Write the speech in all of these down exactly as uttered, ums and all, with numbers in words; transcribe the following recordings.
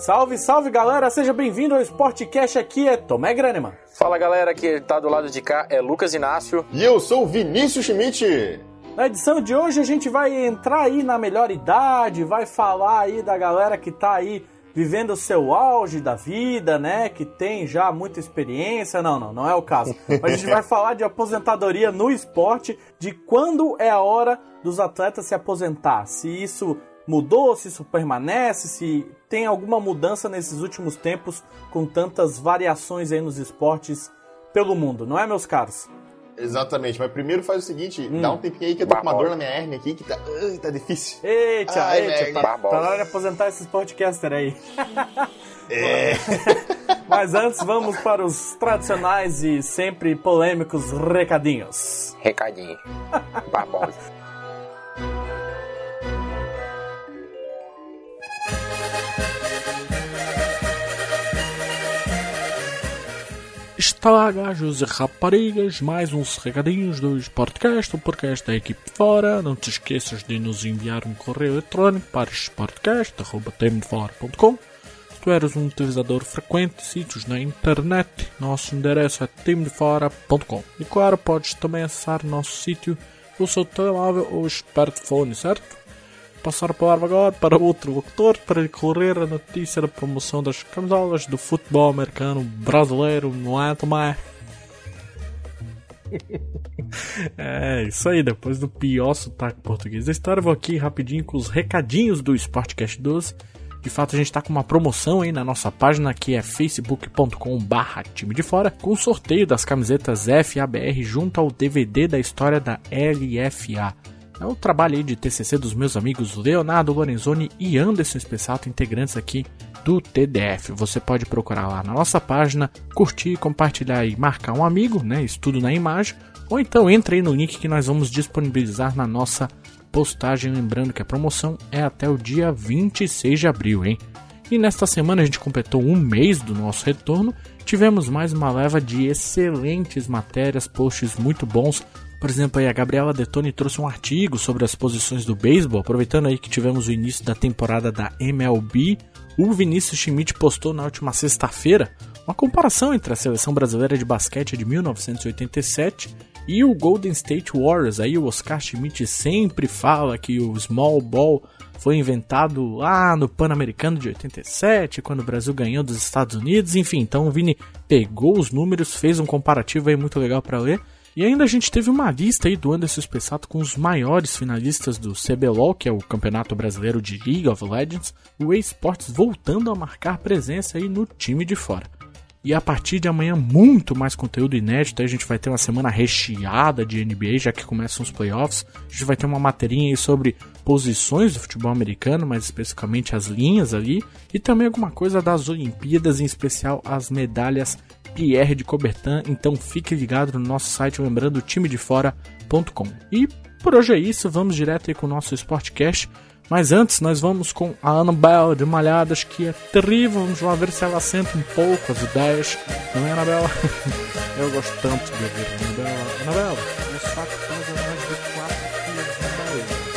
Salve, salve galera, seja bem-vindo ao Sportcast, aqui é Tomé Graneman. Fala galera, que tá do lado de cá é Lucas Inácio. E eu sou o Vinícius Schmidt. Na edição de hoje a gente vai entrar aí na melhor idade, vai falar aí da galera que tá aí vivendo o seu auge da vida, né, que tem já muita experiência. Não, não, não é o caso. Mas a gente vai falar de aposentadoria no esporte, de quando é a hora dos atletas se aposentar, se isso mudou, se isso permanece, se tem alguma mudança nesses últimos tempos com tantas variações aí nos esportes pelo mundo, não é, meus caros? Exatamente, mas primeiro faz o seguinte, hum. dá um tempinho aí que eu tô com uma dor na minha hérnia aqui, que tá, uh, tá difícil. Eita, Ai, eita, tá, tá na hora de aposentar esses podcasters aí. É. Mas antes, vamos para os tradicionais e sempre polêmicos recadinhos. Recadinho. Barbosa. Está lá, gajos e raparigas, mais uns recadinhos do Sportcast, o podcast da equipe de fora. Não te esqueças de nos enviar um correio eletrônico para sportcast arroba time de fora ponto com. Se tu eres um utilizador frequente de sítios na internet, nosso endereço é time de fora ponto com. E claro, podes também acessar nosso sítio pelo seu telemóvel ou smartphone, certo? Passar a palavra agora para outro locutor para lhe correr a notícia da promoção das camisolas do futebol americano brasileiro, não é, Tomé? É, isso aí, depois do pior sotaque português da história, eu vou aqui rapidinho com os recadinhos do Sportcast doze. De fato, a gente está com uma promoção aí na nossa página, que é facebook ponto com barra time de fora, com o sorteio das camisetas F A B R junto ao D V D da história da L F A. É o trabalho aí de T C C dos meus amigos Leonardo Lorenzoni e Anderson Spessato, integrantes aqui do T D F. Você pode procurar lá na nossa página, curtir, compartilhar e marcar um amigo, né? Estudo na imagem. Ou então entre aí no link que nós vamos disponibilizar na nossa postagem. Lembrando que a promoção é até o dia vinte e seis de abril, hein? E nesta semana a gente completou um mês do nosso retorno. Tivemos mais uma leva de excelentes matérias, posts muito bons. Por exemplo, aí a Gabriela Detoni trouxe um artigo sobre as posições do beisebol, aproveitando aí que tivemos o início da temporada da M L B. O Vinícius Schmidt postou na última sexta-feira uma comparação entre a seleção brasileira de basquete de mil novecentos e oitenta e sete e o Golden State Warriors. Aí o Oscar Schmidt sempre fala que o small ball foi inventado lá no Pan-Americano de oitenta e sete, quando o Brasil ganhou dos Estados Unidos. Enfim, então o Vini pegou os números, fez um comparativo aí muito legal para ler. E ainda a gente teve uma lista aí do Anderson Spessato com os maiores finalistas do C B L O L, que é o Campeonato Brasileiro de League of Legends, o eSports voltando a marcar presença aí no time de fora. E a partir de amanhã, muito mais conteúdo inédito. A gente vai ter uma semana recheada de N B A, já que começam os playoffs. A gente vai ter uma materinha aí sobre posições do futebol americano, mais especificamente as linhas ali. E também alguma coisa das Olimpíadas, em especial as medalhas Pierre de Coubertin. Então fique ligado no nosso site, lembrando, time de fora ponto com. E por hoje é isso, vamos direto aí com o nosso Sportcast. Mas antes nós vamos com a Anabela de Malhadas, que é terrível. Vamos lá ver se ela senta um pouco as ideias. Não é, Anabela? Eu gosto tanto de ouvir a Anabela. Anabela, o saco pesa mais de quatro quilos na barriga.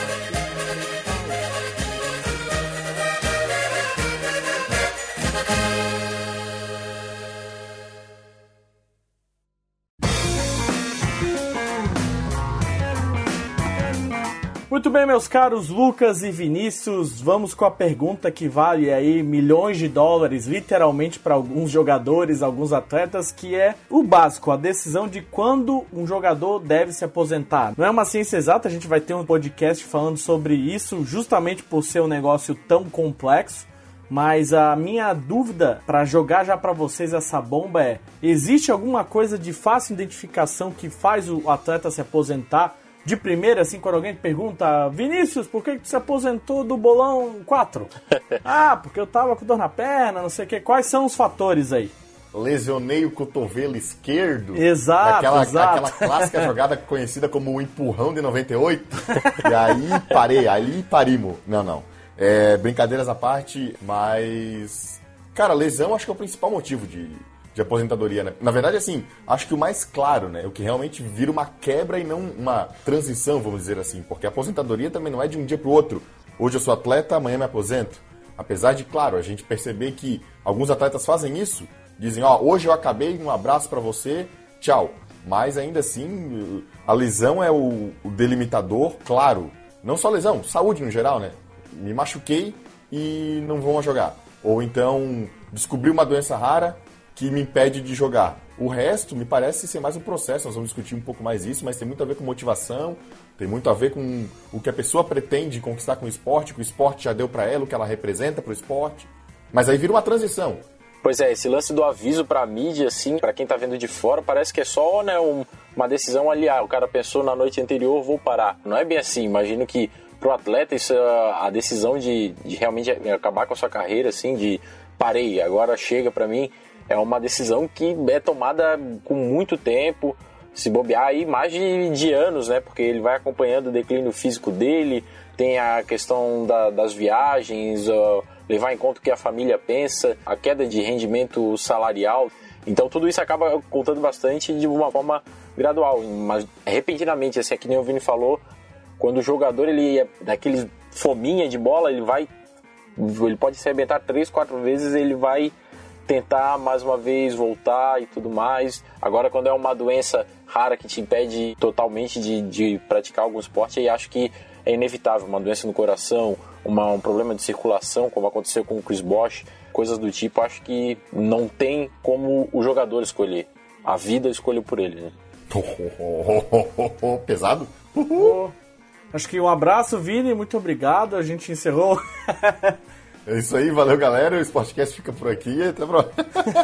Muito bem, meus caros Lucas e Vinícius, vamos com a pergunta que vale aí milhões de dólares, literalmente, para alguns jogadores, alguns atletas, que é o básico, a decisão de quando um jogador deve se aposentar. Não é uma ciência exata, a gente vai ter um podcast falando sobre isso, justamente por ser um negócio tão complexo, mas a minha dúvida para jogar já para vocês essa bomba é: existe alguma coisa de fácil identificação que faz o atleta se aposentar? De primeira, assim, quando alguém te pergunta: Vinícius, por que tu se aposentou do bolão quatro? Ah, porque eu tava com dor na perna, não sei o que. Quais são os fatores aí? Lesionei o cotovelo esquerdo. Exato, aquela, exato. Aquela clássica jogada conhecida como o empurrão de noventa e oito. E aí parei, aí parimos. Não, não. É, brincadeiras à parte, mas... Cara, lesão acho que é o principal motivo de... de aposentadoria, né? Na verdade, assim, acho que o mais claro, né? O que realmente vira uma quebra e não uma transição, vamos dizer assim. Porque a aposentadoria também não é de um dia pro outro. Hoje eu sou atleta, amanhã me aposento. Apesar de, claro, a gente perceber que alguns atletas fazem isso, dizem, ó, hoje eu acabei, um abraço pra você, tchau. Mas ainda assim, a lesão é o, o delimitador, claro. Não só lesão, saúde no geral, né? Me machuquei e não vou mais jogar. Ou então, descobri uma doença rara que me impede de jogar. O resto me parece ser mais um processo, nós vamos discutir um pouco mais isso, mas tem muito a ver com motivação, tem muito a ver com o que a pessoa pretende conquistar com o esporte, que o esporte já deu pra ela, o que ela representa pro esporte. Mas aí vira uma transição. Pois é, esse lance do aviso pra mídia, assim, pra quem tá vendo de fora, parece que é só, né, um, uma decisão ali, ah, o cara pensou na noite anterior, vou parar. Não é bem assim, imagino que pro atleta isso é a decisão de, de realmente acabar com a sua carreira, assim, de parei, agora chega pra mim, é uma decisão que é tomada com muito tempo, se bobear aí mais de, de anos, né, porque ele vai acompanhando o declínio físico dele, tem a questão da, das viagens, uh, levar em conta o que a família pensa, a queda de rendimento salarial. Então tudo isso acaba contando bastante de uma forma gradual, mas repentinamente, assim, é que nem o Vini falou, quando o jogador ele é daquele fominha de bola, ele vai, ele pode se arrebentar três, quatro vezes, ele vai tentar mais uma vez voltar e tudo mais. Agora, quando é uma doença rara que te impede totalmente de, de praticar algum esporte, aí acho que é inevitável, uma doença no coração, uma, um problema de circulação, como aconteceu com o Chris Bosh, coisas do tipo, acho que não tem como o jogador escolher. A vida escolheu por ele, né? Pesado? Oh, acho que um abraço, Vini, muito obrigado, a gente encerrou. É isso aí, valeu galera, o Sportcast fica por aqui, até a próxima.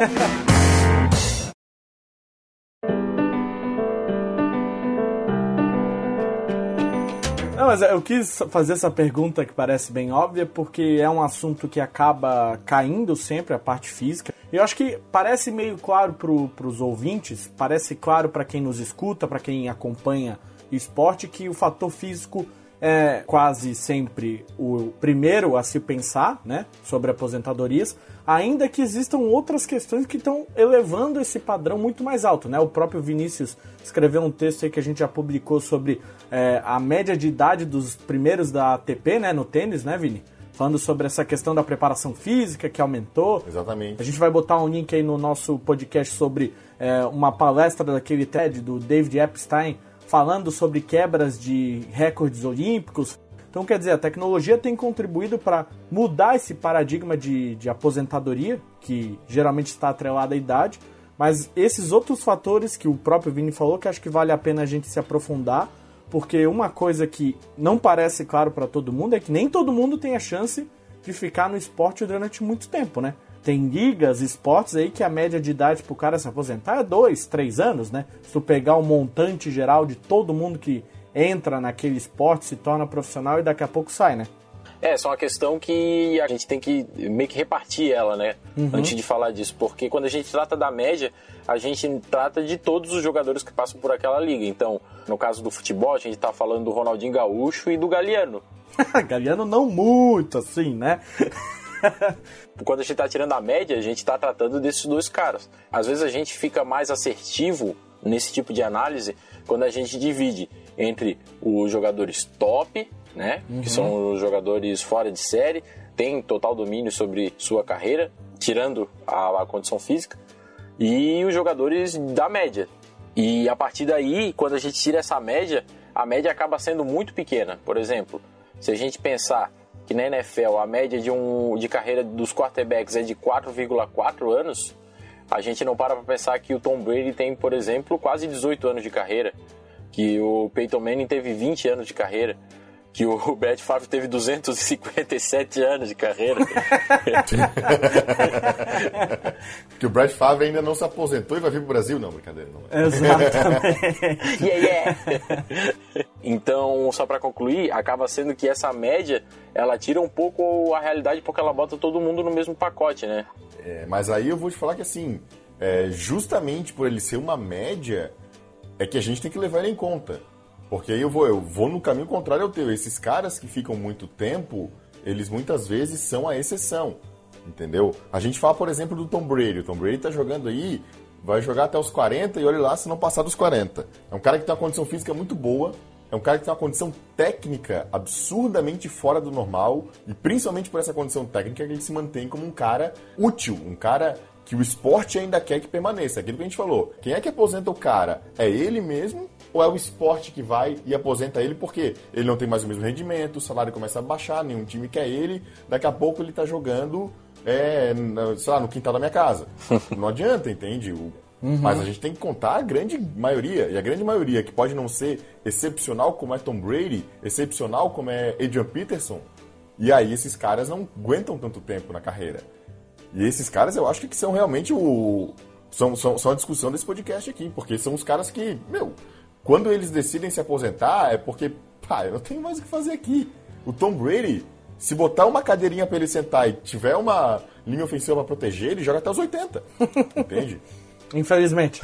Não, mas eu quis fazer essa pergunta que parece bem óbvia, porque é um assunto que acaba caindo sempre, a parte física. E eu acho que parece meio claro para os ouvintes, parece claro para quem nos escuta, para quem acompanha o esporte, que o fator físico é quase sempre o primeiro a se pensar, né, sobre aposentadorias, ainda que existam outras questões que estão elevando esse padrão muito mais alto, né? O próprio Vinícius escreveu um texto aí que a gente já publicou sobre é, a média de idade dos primeiros da A T P, né, no tênis, né, Vini? Falando sobre essa questão da preparação física que aumentou. Exatamente. A gente vai botar um link aí no nosso podcast sobre é, uma palestra daquele TED do David Epstein, falando sobre quebras de recordes olímpicos. Então, quer dizer, a tecnologia tem contribuído para mudar esse paradigma de, de aposentadoria, que geralmente está atrelado à idade, mas esses outros fatores que o próprio Vini falou, que acho que vale a pena a gente se aprofundar, porque uma coisa que não parece claro para todo mundo é que nem todo mundo tem a chance de ficar no esporte durante muito tempo, né? Tem ligas, esportes aí que a média de idade pro cara se aposentar é dois, três anos, né? Se tu pegar o montante geral de todo mundo que entra naquele esporte, se torna profissional e daqui a pouco sai, né? É, só uma questão que a gente tem que meio que repartir ela, né? Uhum. Antes de falar disso, porque quando a gente trata da média, a gente trata de todos os jogadores que passam por aquela liga. Então, no caso do futebol, a gente tá falando do Ronaldinho Gaúcho e do Galeano. Galeano não muito, assim, né? Quando a gente tá tirando a média, a gente tá tratando desses dois caras. Às vezes a gente fica mais assertivo nesse tipo de análise quando a gente divide entre os jogadores top, né, uhum. que são os jogadores fora de série, tem total domínio sobre sua carreira, tirando a, a condição física, e os jogadores da média. E a partir daí, quando a gente tira essa média, a média acaba sendo muito pequena. Por exemplo, se a gente pensar que na N F L a média de, um, de carreira dos quarterbacks é de quatro vírgula quatro anos, a gente não para para pensar que o Tom Brady tem, por exemplo, quase dezoito anos de carreira, que o Peyton Manning teve vinte anos de carreira, que o Brett Favre teve duzentos e cinquenta e sete anos de carreira. Que o Brett Favre ainda não se aposentou e vai vir pro Brasil? Não, brincadeira. Não é. Exatamente. yeah, yeah. Então, só para concluir, acaba sendo que essa média, ela tira um pouco a realidade porque ela bota todo mundo no mesmo pacote, né? É, mas aí eu vou te falar que assim, é, justamente por ele ser uma média, é que a gente tem que levar ele em conta. Porque aí eu vou, eu vou no caminho contrário ao teu. Esses caras que ficam muito tempo, eles muitas vezes são a exceção, entendeu? A gente fala, por exemplo, do Tom Brady. O Tom Brady tá jogando aí, vai jogar até os quarenta e olha lá se não passar dos quarenta. É um cara que tem uma condição física muito boa, É um cara que tem uma condição técnica absurdamente fora do normal, e principalmente por essa condição técnica que ele se mantém como um cara útil, um cara que o esporte ainda quer que permaneça. Aquilo que a gente falou. Quem é que aposenta o cara? É ele mesmo ou é o esporte que vai e aposenta ele porque ele não tem mais o mesmo rendimento, o salário começa a baixar, nenhum time quer ele, daqui a pouco ele tá jogando, é, sei lá, no quintal da minha casa. Não adianta, entende? O Uhum. Mas a gente tem que contar a grande maioria. E a grande maioria, que pode não ser excepcional como é Tom Brady, excepcional como é Adrian Peterson, e aí esses caras não aguentam tanto tempo na carreira. E esses caras eu acho que são realmente o... São, são, são a discussão desse podcast aqui, porque são os caras que, meu, quando eles decidem se aposentar é porque, pá, eu não tenho mais o que fazer aqui. O Tom Brady, se botar uma cadeirinha pra ele sentar e tiver uma linha ofensiva pra proteger, ele joga até os oitenta. Entende? Infelizmente.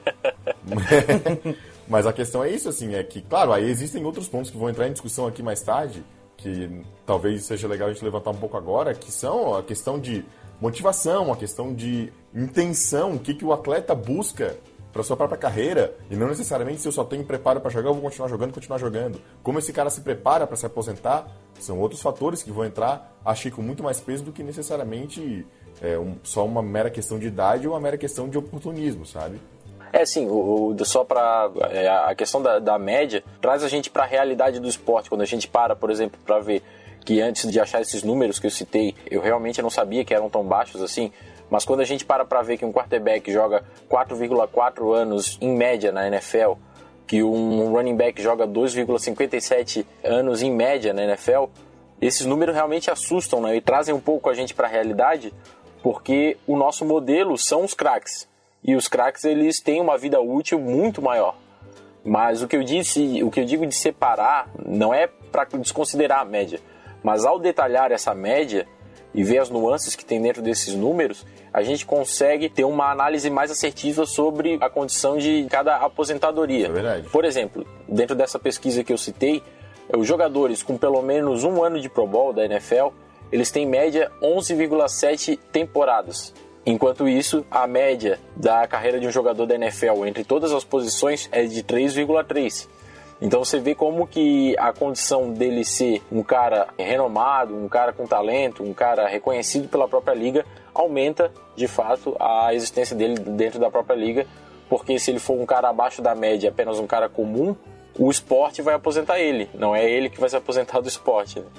Mas a questão é isso, assim, é que, claro, aí existem outros pontos que vão entrar em discussão aqui mais tarde, que talvez seja legal a gente levantar um pouco agora, que são a questão de motivação, a questão de intenção, o que, que o atleta busca para sua própria carreira, e não necessariamente se eu só tenho preparo para jogar, eu vou continuar jogando, continuar jogando. Como esse cara se prepara para se aposentar, são outros fatores que vão entrar, achei, com muito mais peso do que necessariamente é, um, só uma mera questão de idade ou uma mera questão de oportunismo, sabe? É, sim, o, o, só para é, a questão da, da média traz a gente para a realidade do esporte. Quando a gente para, por exemplo, para ver que antes de achar esses números que eu citei, eu realmente não sabia que eram tão baixos assim, mas quando a gente para para ver que um quarterback joga quatro vírgula quatro anos em média na N F L, que um running back joga dois vírgula cinquenta e sete anos em média na N F L, esses números realmente assustam, né? E trazem um pouco a gente para a realidade, porque o nosso modelo são os craques. E os craques, eles têm uma vida útil muito maior. Mas o que eu disse, o que eu digo de separar não é para desconsiderar a média, mas ao detalhar essa média e ver as nuances que tem dentro desses números, a gente consegue ter uma análise mais assertiva sobre a condição de cada aposentadoria. É verdade. Por exemplo, dentro dessa pesquisa que eu citei, os jogadores com pelo menos um ano de Pro Bowl da N F L, eles têm em média onze vírgula sete temporadas. Enquanto isso, a média da carreira de um jogador da N F L entre todas as posições é de três vírgula três. Então você vê como que a condição dele ser um cara renomado, um cara com talento, um cara reconhecido pela própria liga, aumenta de fato a existência dele dentro da própria liga, porque se ele for um cara abaixo da média, apenas um cara comum, o esporte vai aposentar ele, não é ele que vai se aposentar do esporte, né?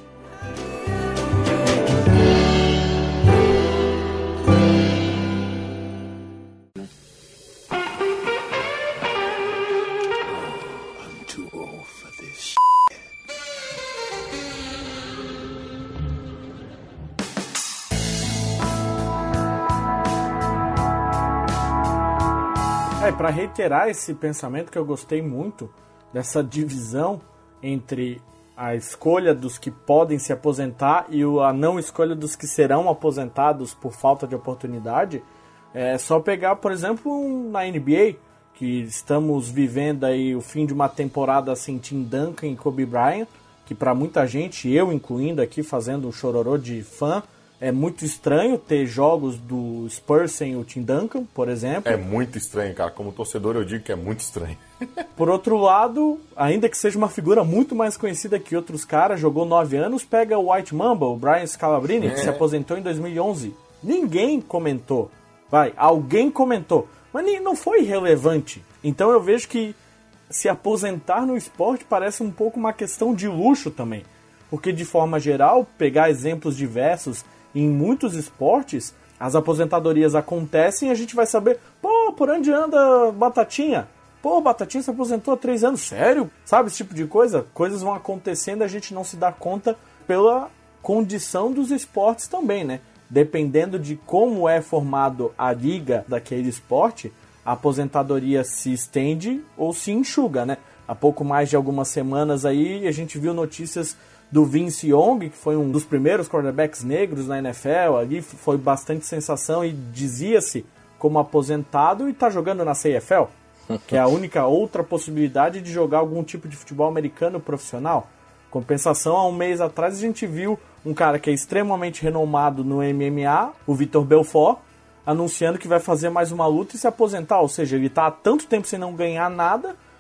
É, para reiterar esse pensamento que eu gostei muito, dessa divisão entre a escolha dos que podem se aposentar e a não escolha dos que serão aposentados por falta de oportunidade, é só pegar, por exemplo, na N B A, que estamos vivendo aí o fim de uma temporada sem Tim Duncan e Kobe Bryant, que para muita gente, eu incluindo aqui, fazendo um chororô de fã, é muito estranho ter jogos do Spurs sem o Tim Duncan, por exemplo. É muito estranho, cara. Como torcedor eu digo que é muito estranho. Por outro lado, ainda que seja uma figura muito mais conhecida que outros caras, jogou nove anos, pega o White Mamba, o Brian Scalabrine, é. que se aposentou em dois mil e onze. Ninguém comentou. Vai, alguém comentou. Mas não foi relevante. Então eu vejo que se aposentar no esporte parece um pouco uma questão de luxo também. Porque, de forma geral, pegar exemplos diversos em muitos esportes, as aposentadorias acontecem e a gente vai saber, pô, por onde anda Batatinha? Pô, Batatinha se aposentou há três anos, sério? Sabe, esse tipo de coisa? Coisas vão acontecendo e a gente não se dá conta pela condição dos esportes também, né? Dependendo de como é formado a liga daquele esporte, a aposentadoria se estende ou se enxuga, né? Há pouco mais de algumas semanas aí, a gente viu notícias do Vince Young, que foi um dos primeiros quarterbacks negros na N F L, ali foi bastante sensação e dizia-se como aposentado e está jogando na C F L, que é a única outra possibilidade de jogar algum tipo de futebol americano profissional. Compensação, há um mês atrás a gente viu um cara que é extremamente renomado no M M A, o Vitor Belfort, anunciando que vai fazer mais uma luta e se aposentar, ou seja, ele está há tanto tempo sem não ganhar nada,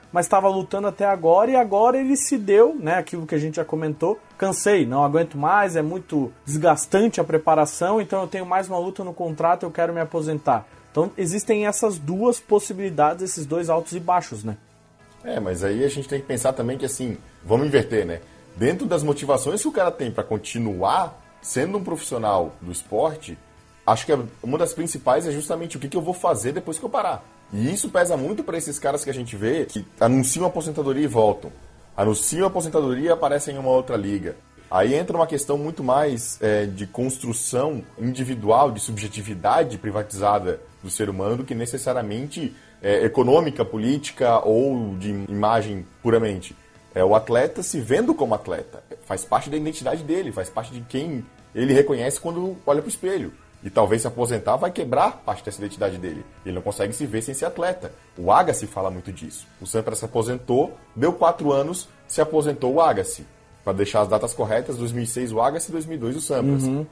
mas estava lutando até agora e agora ele se deu, né, aquilo que a gente já comentou, cansei, não aguento mais, é muito desgastante a preparação, então eu tenho mais uma luta no contrato, eu quero me aposentar. Então existem essas duas possibilidades, esses dois altos e baixos, né? É, mas aí a gente tem que pensar também que assim, vamos inverter, né? Dentro das motivações que o cara tem para continuar sendo um profissional do esporte, acho que uma das principais é justamente o que, que eu vou fazer depois que eu parar. E isso pesa muito para esses caras que a gente vê que anunciam a aposentadoria e voltam. Anunciam a aposentadoria e aparecem em uma outra liga. Aí entra uma questão muito mais é, de construção individual, de subjetividade privatizada do ser humano do que necessariamente é, econômica, política ou de imagem puramente. É, o atleta se vendo como atleta. Faz parte da identidade dele, faz parte de quem ele reconhece quando olha para o espelho. E talvez se aposentar vai quebrar parte dessa identidade dele. Ele não consegue se ver sem ser atleta. O Agassi fala muito disso. O Sampras se aposentou, deu quatro anos, se aposentou o Agassi. Para deixar as datas corretas, dois mil e seis o Agassi e dois mil e dois o Sampras. Uhum.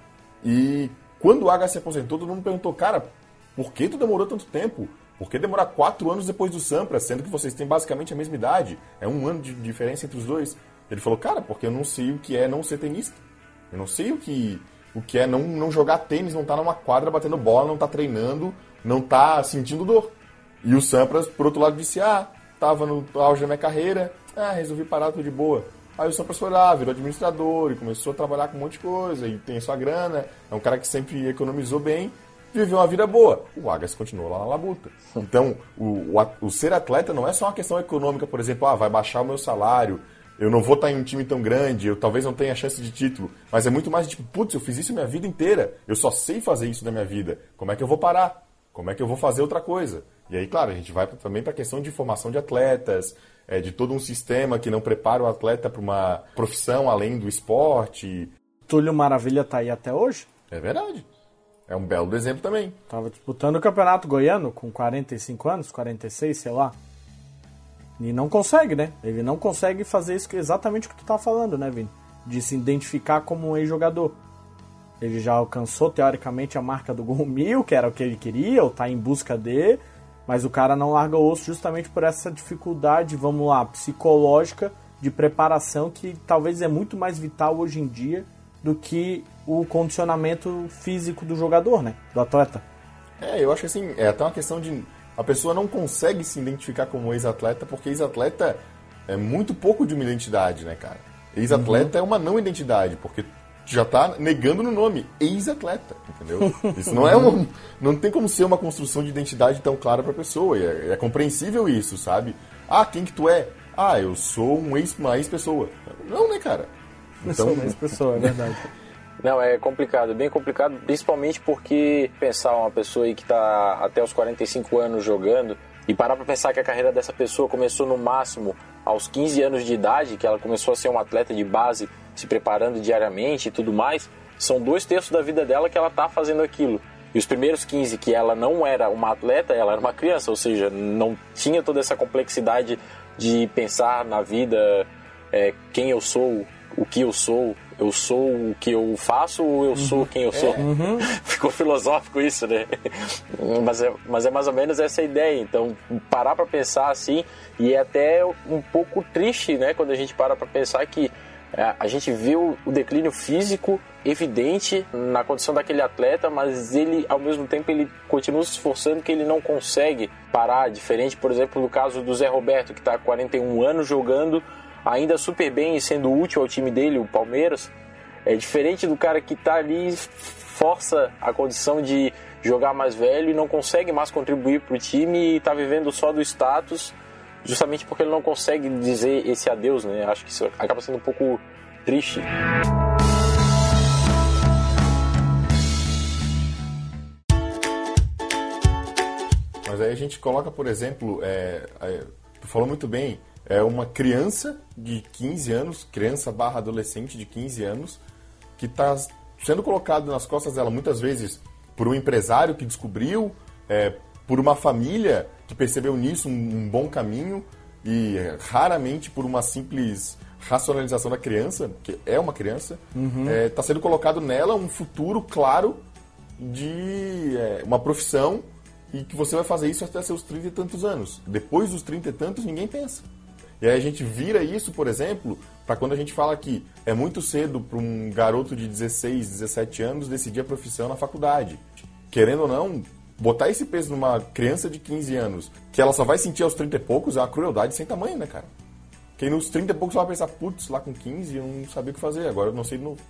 E quando o Agassi se aposentou, todo mundo perguntou, cara, por que tu demorou tanto tempo? Por que demorar quatro anos depois do Sampras, sendo que vocês têm basicamente a mesma idade? É um ano de diferença entre os dois. Ele falou, cara, porque eu não sei o que é não ser tenista. Eu não sei o que, o que é não, não jogar tênis, não estar numa quadra batendo bola, não estar treinando, não estar sentindo dor. E o Sampras, por outro lado, disse, ah, tava no auge da minha carreira, ah, resolvi parar, tudo de boa. Aí o Sampras foi lá, virou administrador e começou a trabalhar com um monte de coisa, e tem sua grana, é um cara que sempre economizou bem, viveu uma vida boa. O Agassi continuou lá na labuta. Então, o, o, o ser atleta não é só uma questão econômica, por exemplo, ah, vai baixar o meu salário, eu não vou estar em um time tão grande, eu talvez não tenha chance de título, mas é muito mais tipo, putz, eu fiz isso minha vida inteira, eu só sei fazer isso na minha vida, como é que eu vou parar? Como é que eu vou fazer outra coisa? E aí, claro, a gente vai também para a questão de formação de atletas, é, de todo um sistema que não prepara o atleta para uma profissão além do esporte. Túlio Maravilha tá aí até hoje? É verdade. É um belo exemplo também. Tava disputando o Campeonato Goiano com quarenta e cinco anos, quarenta e seis, sei lá. E não consegue, né? Ele não consegue fazer isso, exatamente o que tu tá falando, né, Vini? De se identificar como um ex-jogador. Ele já alcançou, teoricamente, a marca do gol mil, que era o que ele queria, ou tá em busca de, mas o cara não larga o osso justamente por essa dificuldade, vamos lá, psicológica, de preparação, que talvez é muito mais vital hoje em dia do que o condicionamento físico do jogador, né? Do atleta. É, eu acho que assim, é até uma questão de... A pessoa não consegue se identificar como ex-atleta, porque ex-atleta é muito pouco de uma identidade, né, cara? Ex-atleta uhum. é uma não identidade, porque já tá negando no nome, ex-atleta, entendeu? Isso não é uma, não tem como ser uma construção de identidade tão clara pra pessoa, e é, é compreensível isso, sabe? Ah, quem que tu é? Ah, eu sou um ex, uma ex-pessoa. Não, né, cara? Então... Eu sou uma ex-pessoa, é verdade. Não, é complicado, bem complicado, principalmente porque pensar uma pessoa aí que tá até os quarenta e cinco anos jogando e parar pra pensar que a carreira dessa pessoa começou no máximo aos quinze anos de idade, que ela começou a ser uma atleta de base, se preparando diariamente e tudo mais, são dois terços da vida dela que ela tá fazendo aquilo. E os primeiros quinze que ela não era uma atleta, ela era uma criança, ou seja, não tinha toda essa complexidade de pensar na vida, é, quem eu sou, o que eu sou, eu sou o que eu faço ou eu uhum. sou quem eu sou? Uhum. Ficou filosófico isso, né? Mas é, mas é mais ou menos essa a ideia. Então, parar para pensar assim, e é até um pouco triste, né? Quando a gente para para pensar que a gente vê o, o declínio físico evidente na condição daquele atleta, mas ele, ao mesmo tempo, ele continua se esforçando, que ele não consegue parar. Diferente, por exemplo, do caso do Zé Roberto, que está há quarenta e um anos jogando ainda super bem e sendo útil ao time dele, o Palmeiras. É diferente do cara que está ali, força a condição de jogar mais velho e não consegue mais contribuir para o time e está vivendo só do status, justamente porque ele não consegue dizer esse adeus, né? Acho que isso acaba sendo um pouco triste. Mas aí a gente coloca, por exemplo, é, é, tu falou muito bem, é uma criança de quinze anos, criança barra adolescente de quinze anos, que está sendo colocado nas costas dela muitas vezes por um empresário que descobriu, é, por uma família que percebeu nisso um, um bom caminho e é, raramente por uma simples racionalização da criança, que é uma criança, está uhum. é, tá sendo colocado nela um futuro claro de é, uma profissão e que você vai fazer isso até seus trinta e tantos anos. Depois dos trinta e tantos, ninguém pensa. E aí a gente vira isso, por exemplo, para quando a gente fala que é muito cedo para um garoto de dezesseis, dezessete anos decidir a profissão na faculdade. Querendo ou não, botar esse peso numa criança de quinze anos, que ela só vai sentir aos trinta e poucos, é uma crueldade sem tamanho, né, cara? Quem nos trinta e poucos vai pensar, putz, lá com quinze eu não sabia o que fazer, agora eu não sei de novo.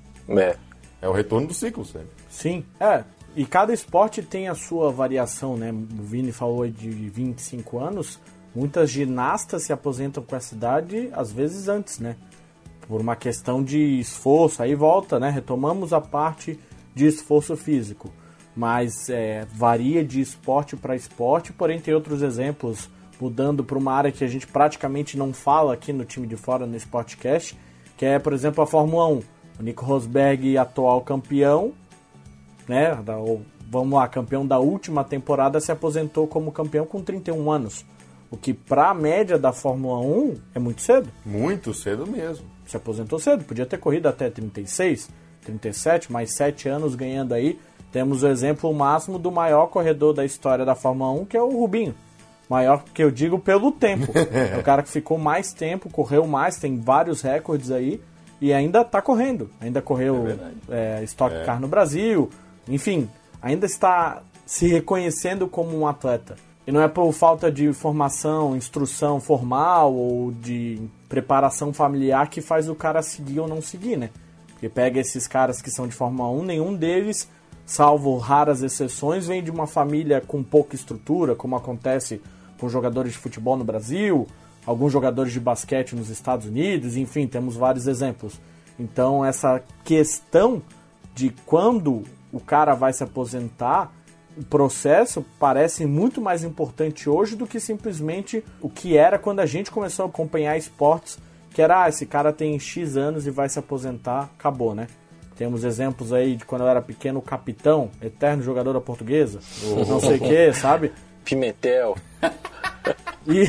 É. É o retorno do ciclo, sabe? Sim, é. E cada esporte tem a sua variação, né? O Vini falou de vinte e cinco anos. Muitas ginastas se aposentam com essa idade, às vezes antes, né? Por uma questão de esforço. Aí volta, né? Retomamos a parte de esforço físico. Mas é, varia de esporte para esporte, porém tem outros exemplos, mudando para uma área que a gente praticamente não fala aqui no Time de Fora, no Sportcast, que é, por exemplo, a Fórmula um. O Nico Rosberg, atual campeão, né, da, vamos lá, campeão da última temporada, se aposentou como campeão com trinta e um anos. O que, para a média da Fórmula um, é muito cedo. Muito cedo mesmo. Se aposentou cedo, podia ter corrido até trinta e seis, trinta e sete, mais sete anos ganhando aí. Temos o exemplo máximo do maior corredor da história da Fórmula um, que é o Rubinho. Maior que eu digo pelo tempo. É o cara que ficou mais tempo, correu mais, tem vários recordes aí. E ainda está correndo, ainda correu é é, Stock é. Car no Brasil, enfim, ainda está se reconhecendo como um atleta. E não é por falta de formação, instrução formal ou de preparação familiar que faz o cara seguir ou não seguir, né? Porque pega esses caras que são de Fórmula um, nenhum deles, salvo raras exceções, vem de uma família com pouca estrutura, como acontece com jogadores de futebol no Brasil, alguns jogadores de basquete nos Estados Unidos, enfim, temos vários exemplos. Então, essa questão de quando o cara vai se aposentar, o processo parece muito mais importante hoje do que simplesmente o que era quando a gente começou a acompanhar esportes, que era, ah, esse cara tem X anos e vai se aposentar, acabou, né? Temos exemplos aí de quando eu era pequeno, o Capitão, eterno jogador da Portuguesa, oh. não sei o que, sabe? Pimentel. E...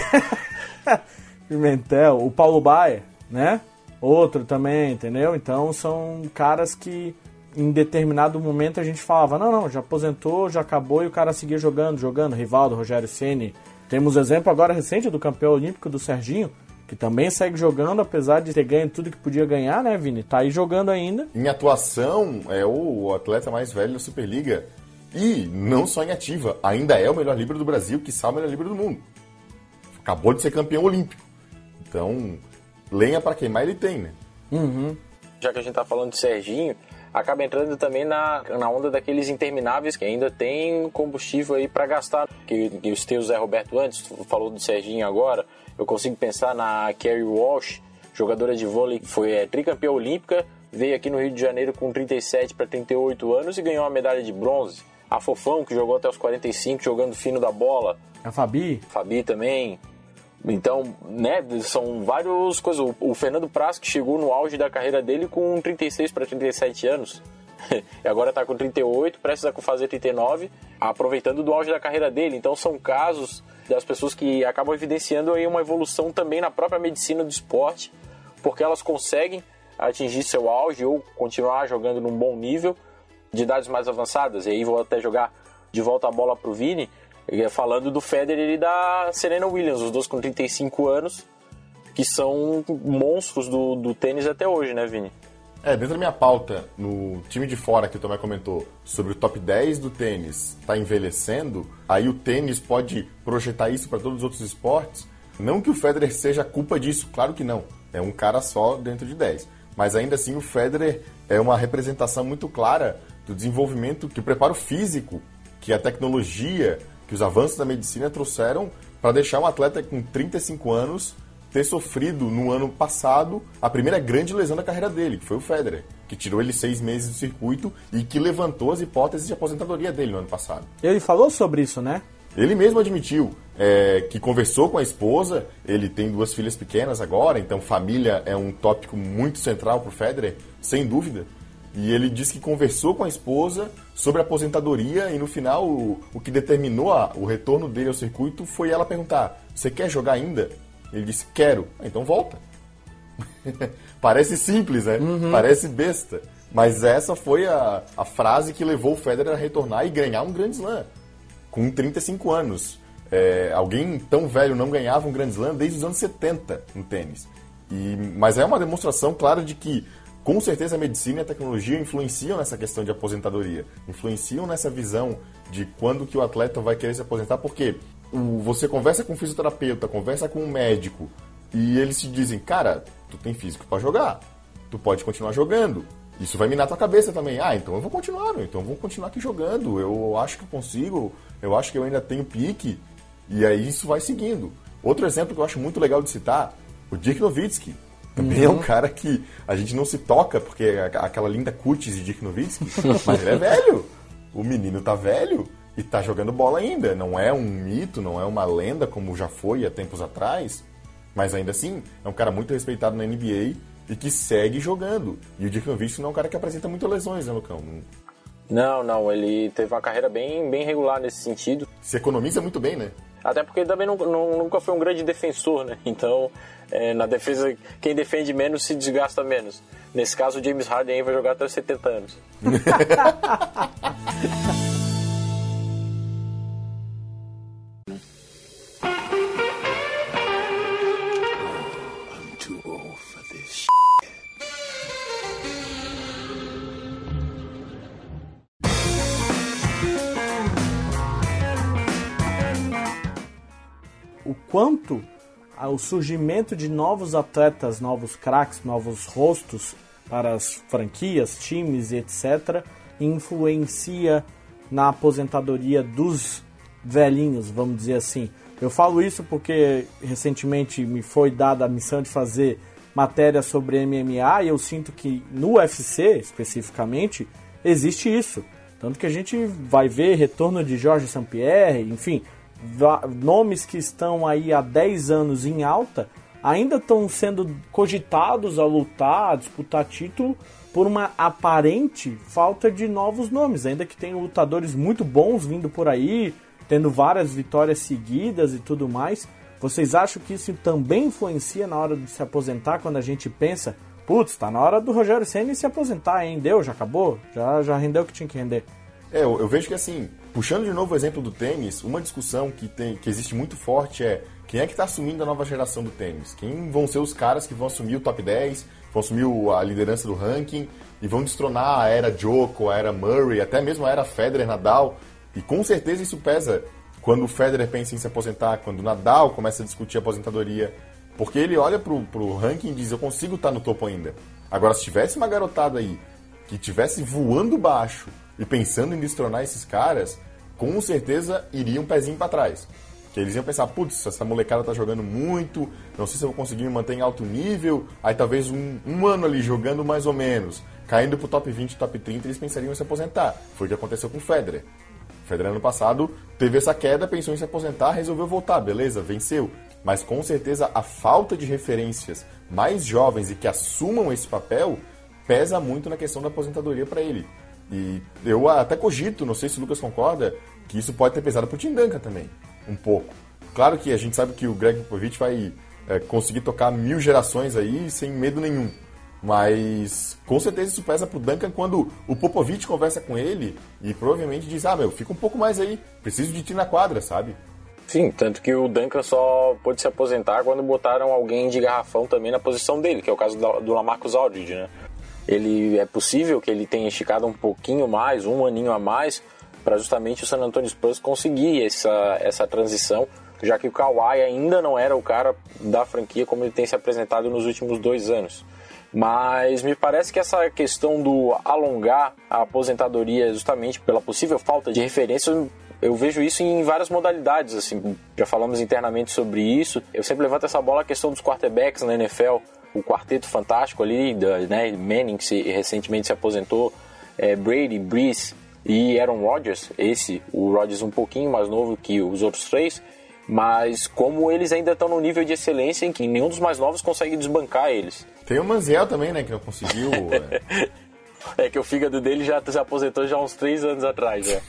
Pimentel, o Paulo Baier, né? Outro também, entendeu? Então são caras que em determinado momento a gente falava, não, não, já aposentou, já acabou, e o cara seguia jogando, jogando. Rivaldo, Rogério Ceni. Temos exemplo agora recente do campeão olímpico do Serginho, que também segue jogando, apesar de ter ganho tudo que podia ganhar, né, Vini? Tá aí jogando ainda. Em atuação, é o atleta mais velho da Superliga. E não só em ativa, ainda é o melhor líbero do Brasil, quiçá o melhor líbero do mundo. Acabou de ser campeão olímpico. Então, lenha para queimar ele tem, né? Uhum. Já que a gente tá falando de Serginho, acaba entrando também na, na onda daqueles intermináveis que ainda tem combustível aí para gastar. Que, que o teu Zé Roberto antes falou do Serginho agora, eu consigo pensar na Kerry Walsh, jogadora de vôlei, foi é, tricampeã olímpica, veio aqui no Rio de Janeiro com trinta e sete para trinta e oito anos e ganhou uma medalha de bronze. A Fofão, que jogou até os quarenta e cinco, jogando fino da bola. A Fabi. Fabi também. Então, né, são várias coisas. O, o Fernando Praz, que chegou no auge da carreira dele com trinta e seis para trinta e sete anos. E agora está com trinta e oito, precisa fazer trinta e nove, aproveitando do auge da carreira dele. Então são casos das pessoas que acabam evidenciando aí uma evolução também na própria medicina do esporte, porque elas conseguem atingir seu auge ou continuar jogando num bom nível de idades mais avançadas. E aí vou até jogar de volta a bola pro Vini, falando do Federer e da Serena Williams, os dois com trinta e cinco anos, que são monstros do, do tênis até hoje, né, Vini? É, dentro da minha pauta, no time de fora que o Tomé comentou, sobre o top dez do tênis tá envelhecendo, aí o tênis pode projetar isso para todos os outros esportes. Não que o Federer seja culpa disso, claro que não. É um cara só dentro de dez. Mas ainda assim o Federer é uma representação muito clara do desenvolvimento, que o preparo físico, que a tecnologia, que os avanços da medicina trouxeram para deixar um atleta com trinta e cinco anos ter sofrido no ano passado a primeira grande lesão da carreira dele, que foi o Federer, que tirou ele seis meses do circuito e que levantou as hipóteses de aposentadoria dele no ano passado. Ele falou sobre isso, né? Ele mesmo admitiu é, que conversou com a esposa, ele tem duas filhas pequenas agora, então família é um tópico muito central para o Federer, sem dúvida. E ele disse que conversou com a esposa sobre a aposentadoria e no final o, o que determinou a, o retorno dele ao circuito foi ela perguntar, você quer jogar ainda? Ele disse, quero. Ah, então volta. Parece simples, né? Uhum. Parece besta. Mas essa foi a, a frase que levou o Federer a retornar e ganhar um grande slam. com trinta e cinco anos. É, alguém tão velho não ganhava um Grand Slam desde os anos setenta no tênis. E, mas é uma demonstração clara de que, com certeza, a medicina e a tecnologia influenciam nessa questão de aposentadoria. Influenciam nessa visão de quando que o atleta vai querer se aposentar, porque o, você conversa com um fisioterapeuta, conversa com um médico, e eles te dizem, cara, tu tem físico para jogar, tu pode continuar jogando. Isso vai minar tua cabeça também. Ah, então eu vou continuar, meu, então eu vou continuar aqui jogando. Eu acho que eu consigo, eu acho que eu ainda tenho pique. E aí isso vai seguindo. Outro exemplo que eu acho muito legal de citar, o Dirk Nowitzki. Também uhum. é um cara que a gente não se toca, porque é aquela linda cutis de Dirk Nowitzki, mas ele é velho. O menino tá velho e tá jogando bola ainda. Não é um mito, não é uma lenda como já foi há tempos atrás, mas ainda assim é um cara muito respeitado na N B A e que segue jogando. E o Dirk Nowitzki não é um cara que apresenta muitas lesões, né, Lucão? Não, não, ele teve uma carreira bem, bem regular nesse sentido. Se economiza muito bem, né? Até porque ele também não, não, nunca foi um grande defensor, né? Então, é, na defesa, quem defende menos se desgasta menos. Nesse caso, o James Harden aí vai jogar até os setenta anos. O quanto o surgimento de novos atletas, novos craques, novos rostos para as franquias, times e etcétera influencia na aposentadoria dos velhinhos, vamos dizer assim. Eu falo isso porque recentemente me foi dada a missão de fazer matéria sobre M M A e eu sinto que no U F C, especificamente, existe isso. Tanto que a gente vai ver retorno de Georges St-Pierre, enfim, nomes que estão aí há dez anos em alta ainda estão sendo cogitados a lutar, a disputar título por uma aparente falta de novos nomes, ainda que tenham lutadores muito bons vindo por aí, tendo várias vitórias seguidas e tudo mais. Vocês acham que isso também influencia na hora de se aposentar, quando a gente pensa, putz, tá na hora do Rogério Ceni se aposentar, hein? Deu, já acabou? Já, já rendeu o que tinha que render? É, eu, eu vejo que assim, puxando de novo o exemplo do tênis, uma discussão que, tem, que existe muito forte é quem é que está assumindo a nova geração do tênis? Quem vão ser os caras que vão assumir o top dez, vão assumir a liderança do ranking e vão destronar a era Djoko, a era Murray, até mesmo a era Federer, Nadal. E com certeza isso pesa quando o Federer pensa em se aposentar, quando o Nadal começa a discutir a aposentadoria, porque ele olha pro, pro ranking e diz, eu consigo estar no topo ainda. Agora, se tivesse uma garotada aí que estivesse voando baixo e pensando em destronar esses caras, com certeza iria um pezinho para trás. Que eles iam pensar, putz, essa molecada tá jogando muito, não sei se eu vou conseguir me manter em alto nível, aí talvez um, um ano ali jogando mais ou menos, caindo pro top vinte, top trinta, eles pensariam em se aposentar. Foi o que aconteceu com o Federer. O Federer ano passado teve essa queda, pensou em se aposentar, resolveu voltar, beleza, venceu. Mas com certeza a falta de referências mais jovens e que assumam esse papel pesa muito na questão da aposentadoria para ele. E eu até cogito, não sei se o Lucas concorda, que isso pode ter pesado pro Tim Duncan também, um pouco. Claro que a gente sabe que o Greg Popovich vai é, conseguir tocar mil gerações aí sem medo nenhum. Mas com certeza isso pesa pro Duncan quando o Popovich conversa com ele e provavelmente diz, ah, meu, fica um pouco mais aí, preciso de ti na quadra, sabe? Sim, tanto que o Duncan só pôde se aposentar quando botaram alguém de garrafão também na posição dele, que é o caso do LaMarcus Aldridge, né? Ele, é possível que ele tenha esticado um pouquinho mais, um aninho a mais, para justamente o San Antonio Spurs conseguir essa, essa transição, já que o Kawhi ainda não era o cara da franquia como ele tem se apresentado nos últimos dois anos. Mas me parece que essa questão do alongar a aposentadoria justamente pela possível falta de referência, eu vejo isso em várias modalidades, assim, já falamos internamente sobre isso. Eu sempre levanto essa bola, a questão dos quarterbacks na N F L, o quarteto fantástico ali, né, Manning, que se, recentemente se aposentou, é, Brady, Brees e Aaron Rodgers, esse, o Rodgers um pouquinho mais novo que os outros três, mas como eles ainda estão no nível de excelência em que nenhum dos mais novos consegue desbancar eles. Tem o Manziel também, né, que não conseguiu... é... é que o fígado dele já se aposentou já há uns três anos atrás, né?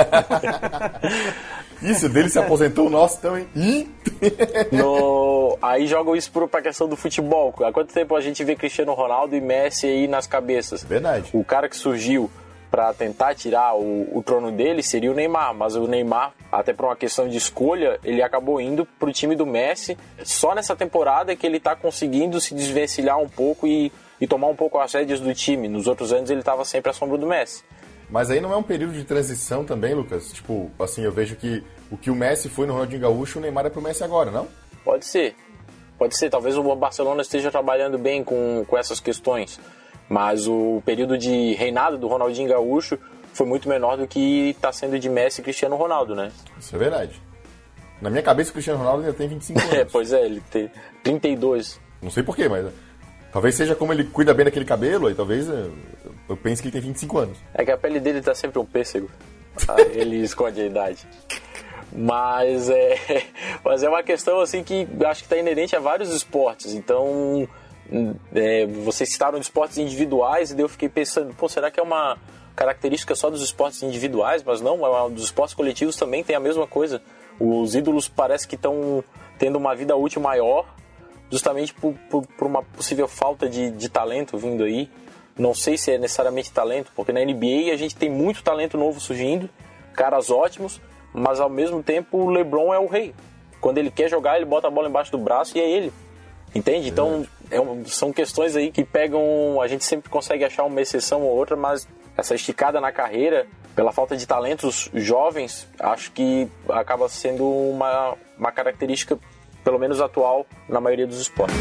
Isso, dele se aposentou, o nosso também. no... Aí jogam isso para a questão do futebol. Há quanto tempo a gente vê Cristiano Ronaldo e Messi aí nas cabeças? Verdade. O cara que surgiu para tentar tirar o, o trono dele seria o Neymar, mas o Neymar, até por uma questão de escolha, ele acabou indo pro time do Messi. Só nessa temporada que ele tá conseguindo se desvencilhar um pouco e, e tomar um pouco as rédeas do time. Nos outros anos ele estava sempre à sombra do Messi. Mas aí não é um período de transição também, Lucas? Tipo, assim, eu vejo que o que o Messi foi no Ronaldinho Gaúcho, o Neymar é pro Messi agora, não? Pode ser. Pode ser. Talvez o Barcelona esteja trabalhando bem com, com essas questões. Mas o período de reinado do Ronaldinho Gaúcho foi muito menor do que está sendo de Messi e Cristiano Ronaldo, né? Isso é verdade. Na minha cabeça, o Cristiano Ronaldo ainda tem vinte e cinco anos. É, pois é, ele tem trinta e dois. Não sei porquê, mas talvez seja como ele cuida bem daquele cabelo, aí talvez eu, eu pense que ele tem vinte e cinco anos. É que a pele dele tá sempre um pêssego. Aí ele esconde a idade. Mas é, mas é uma questão assim que acho que está inerente a vários esportes. Então... É, vocês citaram de esportes individuais e daí eu fiquei pensando, pô, será que é uma característica só dos esportes individuais? Mas não, é uma, dos esportes coletivos também tem a mesma coisa. Os ídolos parece que estão tendo uma vida útil maior justamente por, por, por uma possível falta de, de talento vindo aí. Não sei se é necessariamente talento, porque na N B A a gente tem muito talento novo surgindo, caras ótimos, mas ao mesmo tempo o LeBron é o rei. Quando ele quer jogar, ele bota a bola embaixo do braço e é ele. Entende? Então, é um, são questões aí que pegam... A gente sempre consegue achar uma exceção ou outra, mas essa esticada na carreira, pela falta de talentos jovens, acho que acaba sendo uma, uma característica, pelo menos atual, na maioria dos esportes.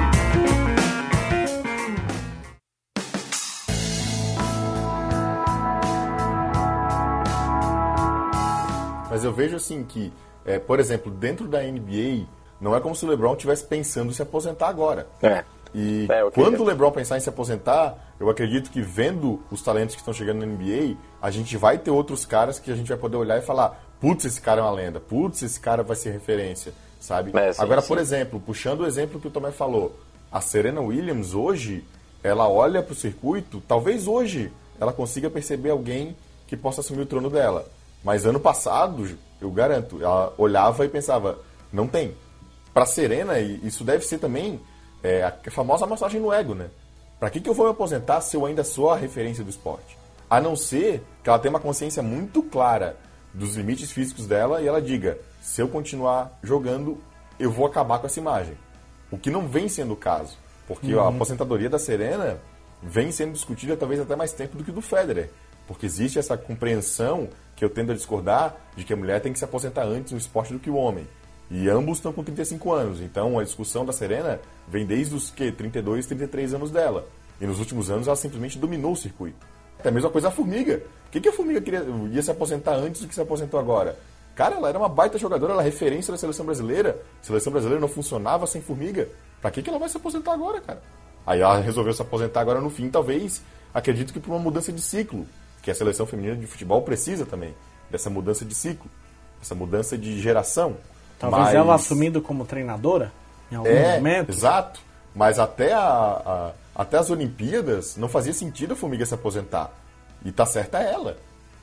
Mas eu vejo assim que, é, por exemplo, dentro da N B A... Não é como se o LeBron estivesse pensando em se aposentar agora. É. E é, okay. quando o LeBron pensar em se aposentar, eu acredito que vendo os talentos que estão chegando na N B A, a gente vai ter outros caras que a gente vai poder olhar e falar, putz, esse cara é uma lenda, putz, esse cara vai ser referência, sabe? É, sim, agora, sim. Por exemplo, puxando o exemplo que o Tomé falou, a Serena Williams hoje, ela olha para o circuito, talvez hoje ela consiga perceber alguém que possa assumir o trono dela. Mas ano passado, eu garanto, ela olhava e pensava, não tem. Para Serena, isso deve ser também é, a famosa massagem no ego, né? Para que, que eu vou me aposentar se eu ainda sou a referência do esporte? A não ser que ela tenha uma consciência muito clara dos limites físicos dela e ela diga, se eu continuar jogando, eu vou acabar com essa imagem. O que não vem sendo o caso, porque uhum. a aposentadoria da Serena vem sendo discutida talvez até mais tempo do que do Federer, porque existe essa compreensão, que eu tendo a discordar, de que a mulher tem que se aposentar antes no esporte do que o homem. E ambos estão com trinta e cinco anos. Então a discussão da Serena vem desde os que, trinta e dois, trinta e três anos dela. E nos últimos anos ela simplesmente dominou o circuito. É a mesma coisa a Formiga. Por que, que a Formiga queria, ia se aposentar antes do que se aposentou agora? Cara, ela era uma baita jogadora, ela é referência da seleção brasileira. A seleção brasileira não funcionava sem Formiga. Pra que, que ela vai se aposentar agora, cara? Aí ela resolveu se aposentar agora no fim, talvez, acredito que por uma mudança de ciclo. Que a seleção feminina de futebol precisa também dessa mudança de ciclo. Essa mudança de geração. Talvez Mas... ela assumindo como treinadora em algum é, momento. Exato. Mas até, a, a, até as Olimpíadas não fazia sentido a Formiga se aposentar. E tá certa ela.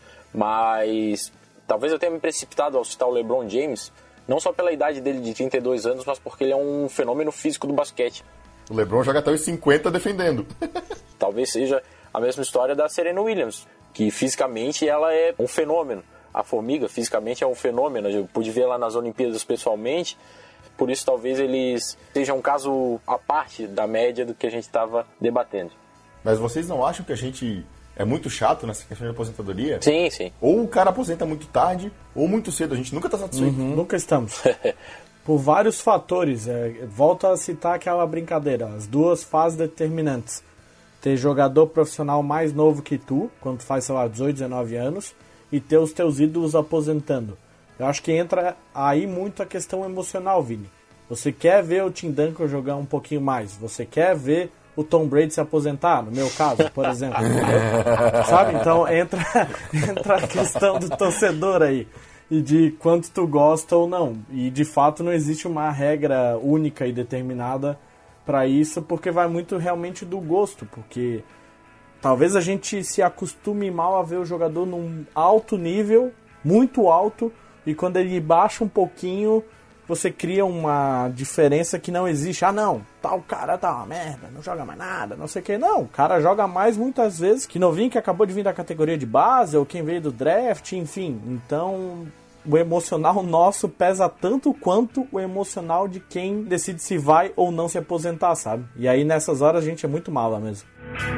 Mas talvez eu tenha me precipitado ao citar o LeBron James, não só pela idade dele de trinta e dois anos, mas porque ele é um fenômeno físico do basquete. O LeBron joga até os cinquenta defendendo. Talvez seja a mesma história da Serena Williams, que fisicamente ela é um fenômeno. A Formiga, fisicamente, é um fenômeno. Eu pude ver lá nas Olimpíadas pessoalmente. Por isso, talvez eles sejam um caso à parte da média do que a gente estava debatendo. Mas vocês não acham que a gente é muito chato nessa questão de aposentadoria? Sim, sim. Ou o cara aposenta muito tarde, ou muito cedo. A gente nunca está satisfeito. Uhum. Nunca estamos. Por vários fatores. É, volto a citar aquela brincadeira. As duas fases determinantes. Ter jogador profissional mais novo que tu, quando tu faz, sei lá, dezoito, dezenove anos... e ter os teus ídolos aposentando. Eu acho que entra aí muito a questão emocional, Vini. Você quer ver o Tim Duncan jogar um pouquinho mais. Você quer ver o Tom Brady se aposentar, no meu caso, por exemplo. Sabe? Então entra, entra a questão do torcedor aí. E de quanto tu gosta ou não. E de fato não existe uma regra única e determinada para isso, porque vai muito realmente do gosto. Porque... talvez a gente se acostume mal a ver o jogador num alto nível, muito alto, e quando ele baixa um pouquinho, você cria uma diferença que não existe. Ah, não, tal cara tá uma merda, não joga mais nada, não sei o que. Não, o cara joga mais muitas vezes que novinho que acabou de vir da categoria de base, ou quem veio do draft, enfim. Então, o emocional nosso pesa tanto quanto o emocional de quem decide se vai ou não se aposentar, sabe? E aí, nessas horas, a gente é muito mala mesmo.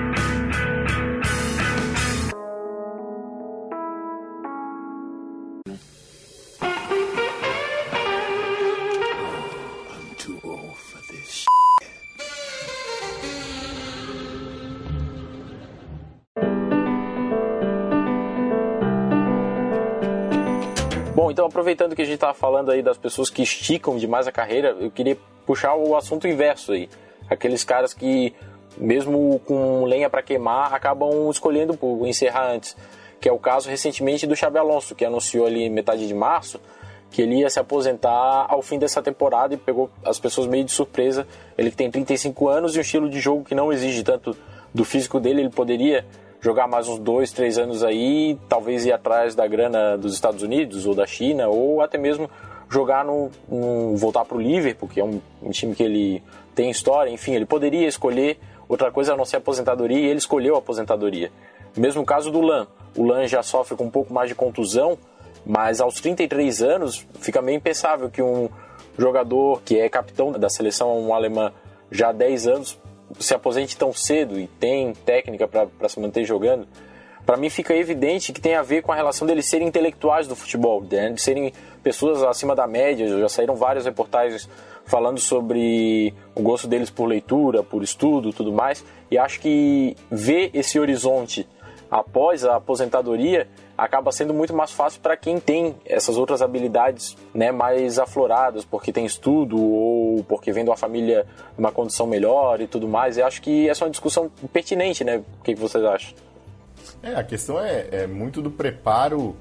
Bom, então aproveitando que a gente estava falando aí das pessoas que esticam demais a carreira, eu queria puxar o assunto inverso aí. Aqueles caras que, mesmo com lenha para queimar, acabam escolhendo por encerrar antes. Que é o caso recentemente do Xabi Alonso, que anunciou ali metade de março que ele ia se aposentar ao fim dessa temporada e pegou as pessoas meio de surpresa. Ele tem trinta e cinco anos e um estilo de jogo que não exige tanto do físico dele, ele poderia jogar mais uns dois, três anos aí, talvez ir atrás da grana dos Estados Unidos ou da China, ou até mesmo jogar no, no voltar para o Liverpool, que é um, um time que ele tem história. Enfim, ele poderia escolher outra coisa a não ser a aposentadoria, e ele escolheu a aposentadoria. Mesmo caso do Lan. O Lan já sofre com um pouco mais de contusão, mas aos trinta e três anos fica meio impensável que um jogador que é capitão da seleção alemã já há dez anos se aposente tão cedo e tem técnica para se manter jogando. Para mim fica evidente que tem a ver com a relação deles serem intelectuais do futebol, né? De serem pessoas acima da média. Já saíram várias reportagens falando sobre o gosto deles por leitura, por estudo, tudo mais, e acho que ver esse horizonte após a aposentadoria acaba sendo muito mais fácil para quem tem essas outras habilidades, né, mais afloradas, porque tem estudo ou porque vem de uma família numa condição melhor e tudo mais. Eu acho que essa é uma discussão pertinente, né? O que vocês acham? É, a questão é, é muito do preparo